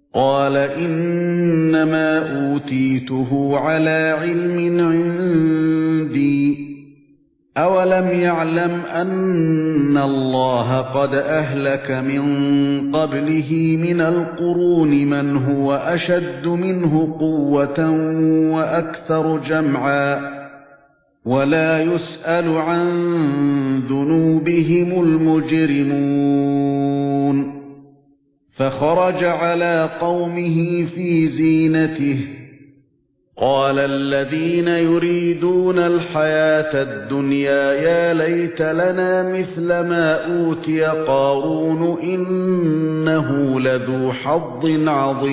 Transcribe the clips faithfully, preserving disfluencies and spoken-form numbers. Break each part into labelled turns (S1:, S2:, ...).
S1: قال إنما أوتيته على علم عندي أولم يعلم أن الله قد أهلك من قبله من القرون من هو أشد منه قوة وأكثر جمعا ولا يسأل عن ذنوبهم المجرمون فخرج على قومه في زينته قال الذين يريدون الحياة الدنيا يا ليت لنا مثل ما أوتي قارون إنه لذو حظ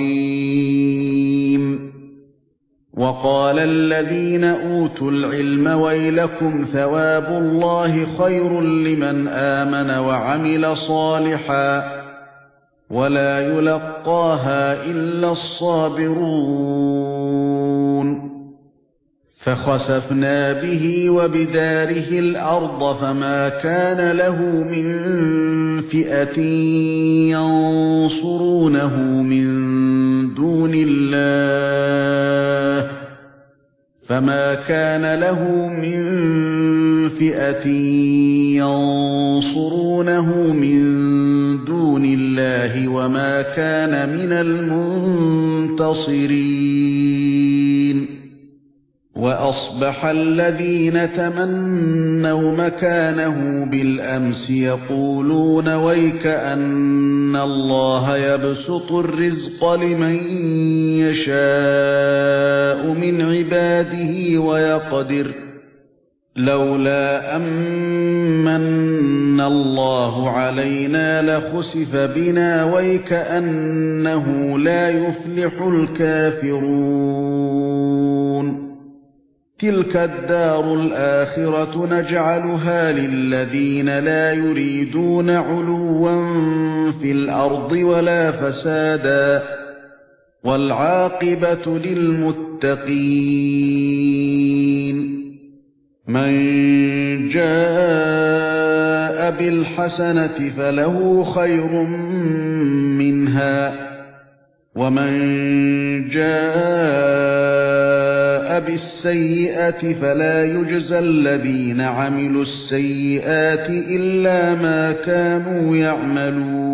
S1: عظيم وقال الذين أوتوا العلم ويلكم ثواب الله خير لمن آمن وعمل صالحا ولا يلقاها إلا الصابرون فخسفنا به وبداره الأرض فما كان له من فئة ينصرونه من دون الله فما كان له من فئة ينصرونه من دون الله وما كان من المنتصرين وأصبح الذين تمنوا مكانه بالأمس يقولون ويك أن الله يبسط الرزق لمن يشاء من عباده ويقدر لولا أمن الله علينا لخسف بنا ويكأنه لا يفلح الكافرون تلك الدار الآخرة نجعلها للذين لا يريدون علوا في الأرض ولا فسادا والعاقبة للمتقين من جاء بالحسنة فله خير منها ومن جاء بالسيئة فلا يجزى الذين عملوا السيئات إلا ما كانوا يعملون